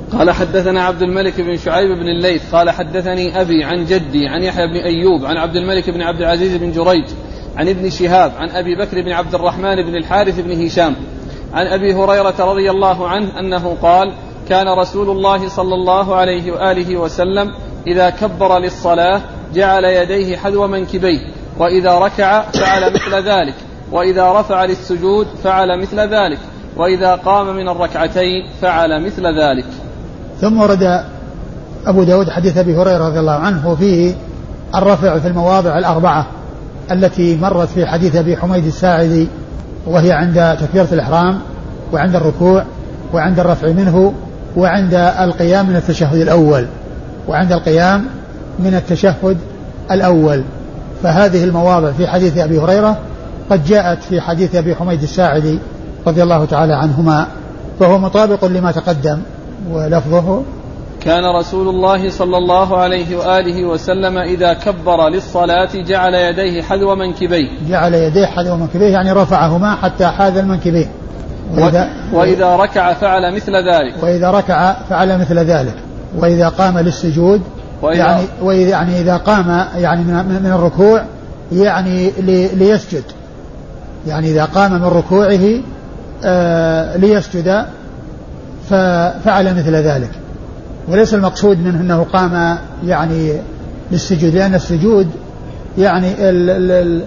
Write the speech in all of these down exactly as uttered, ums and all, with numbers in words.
قال حدثنا عبد الملك بن شعيب بن الليث قال حدثني أبي عن جدي عن يحيى بن أيوب عن عبد الملك بن عبد العزيز بن جريج عن ابن شهاب عن أبي بكر بن عبد الرحمن بن الحارث بن هشام عن أبي هريرة رضي الله عنه أنه قال كان رسول الله صلى الله عليه وآله وسلم إذا كبر للصلاة جعل يديه حذو منكبيه، وإذا ركع فعل مثل ذلك، وإذا رفع للسجود فعل مثل ذلك، وإذا قام من الركعتين فعل مثل ذلك. ثم ورد أبو داود حديث أبي هريرة رضي الله عنه وفيه الرفع في المواضع الأربعة التي مرت في حديث أبي حميد الساعدي، وهي عند تكبيرة الإحرام وعند الركوع وعند الرفع منه وعند القيام من التشهد الأول وعند القيام من التشهد الأول. فهذه المواضع في حديث أبي هريرة قد جاءت في حديث أبي حميد الساعدي رضي الله تعالى عنهما، فهو مطابق لما تقدم. ولفظه كان رسول الله صلى الله عليه وآله وسلم إذا كبر للصلاة جعل يديه حذو منكبيه جعل يديه حذو منكبيه يعني رفعهما حتى حاذ المنكبين، وإذا, وإذا ركع فعل مثل ذلك وإذا ركع فعل مثل ذلك وإذا قام للسجود يعني وإذا يعني إذا قام يعني من, من الركوع يعني ليسجد، يعني إذا قام من ركوعه آه ليسجد ففعل مثل ذلك. وليس المقصود منه أنه قام يعني للسجود، لأن السجود يعني ال ال ال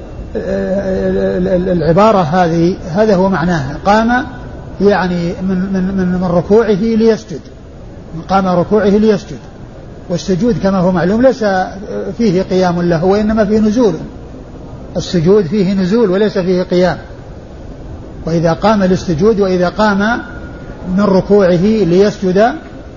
ال ال العبارة هذه هذا هو معناها، قام يعني من, من, من, من ركوعه ليسجد، من قام ركوعه ليسجد. والسجود كما هو معلوم ليس فيه قيام له وإنما فيه نزول، السجود فيه نزول وليس فيه قيام. وإذا قام للسجود وإذا قام من ركوعه ليسجد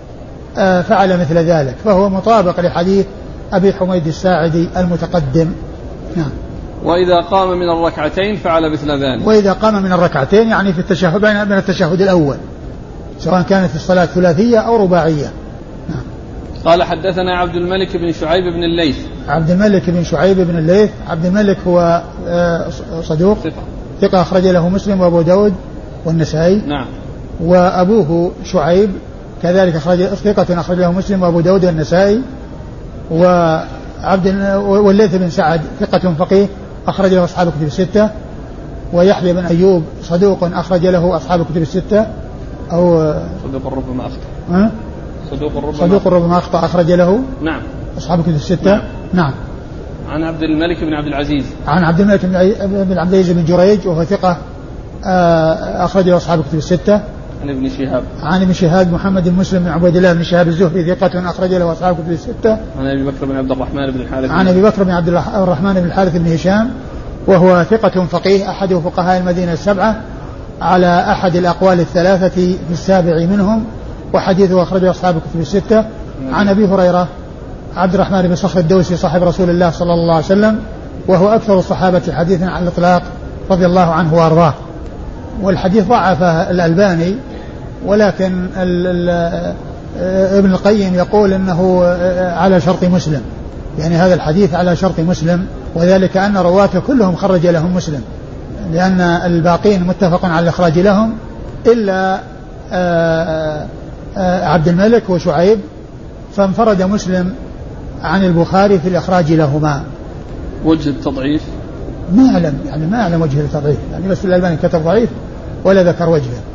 فعل مثل ذلك، فهو مطابق لحديث أبي حميد الساعدي المتقدم. نعم. وإذا قام من الركعتين فعل مثل ذلك. وإذا قام من الركعتين يعني في التشهد بين من التشهد الأول سواء كانت الصلاة ثلاثية أو رباعية. نعم. قال حدثنا عبد الملك بن شعيب بن الليث. عبد الملك بن شعيب بن الليث عبد الملك هو صدوق ثقة, ثقة أخرج له مسلم وأبو داود والنسائي. نعم. وأبوه شعيب كذلك أخرج ثقة أخرج له مسلم وأبو داود والنسائي. وعبد والليث بن سعد ثقة فقيه أخرج له أصحاب الكتب الستة. ويحيى بن أيوب صدوق أخرج له أصحاب الكتب الستة أو صدوق ربما أخطأ. أه؟ صدوق ربما صدوق ربما أخطأ أخرج له نعم أصحاب الكتب الستة. نعم. نعم. عن عبد الملك بن عبد العزيز عن عبد الملك بن عبد العزيز بن جريج وهو ثقة أخرج له أصحاب الكتب الستة. عن ابن شهاب عن ابن شهاب محمد بن مسلم بن عبيد الله بن شهاب الزهري ثقة أخرج له أصحاب الكتب الستة. عن أبي بكر بن عبد الرحمن بن الحارث عن أبي بكر بن عبد الرحمن بن الحارث بن هشام وهو ثقة فقيه أحد فقهاء المدينة السبعة على أحد الأقوال الثلاثة في السابع منهم، وحديثه أخرجه أصحاب الكتب الستة. عن أبي هريرة عبد الرحمن بن صخر الدوسي صاحب رسول الله صلى الله عليه وسلم وهو أكثر الصحابة حديثا على الإطلاق رضي الله عنه وأرضاه. والحديث ضعفه الألباني، ولكن ال ال ابن القيم يقول إنه على شرط مسلم، يعني هذا الحديث على شرط مسلم، وذلك أن رواته كلهم خرج لهم مسلم، لأن الباقين متفق على الإخراج لهم إلا عبد الملك وشعيب، فانفرد مسلم عن البخاري في الإخراج لهما. وجه التضعيف ما أعلم، يعني ما أعلم وجه التضعيف، يعني بس الألباني كتب ضعيف ولا ذكر وجهه.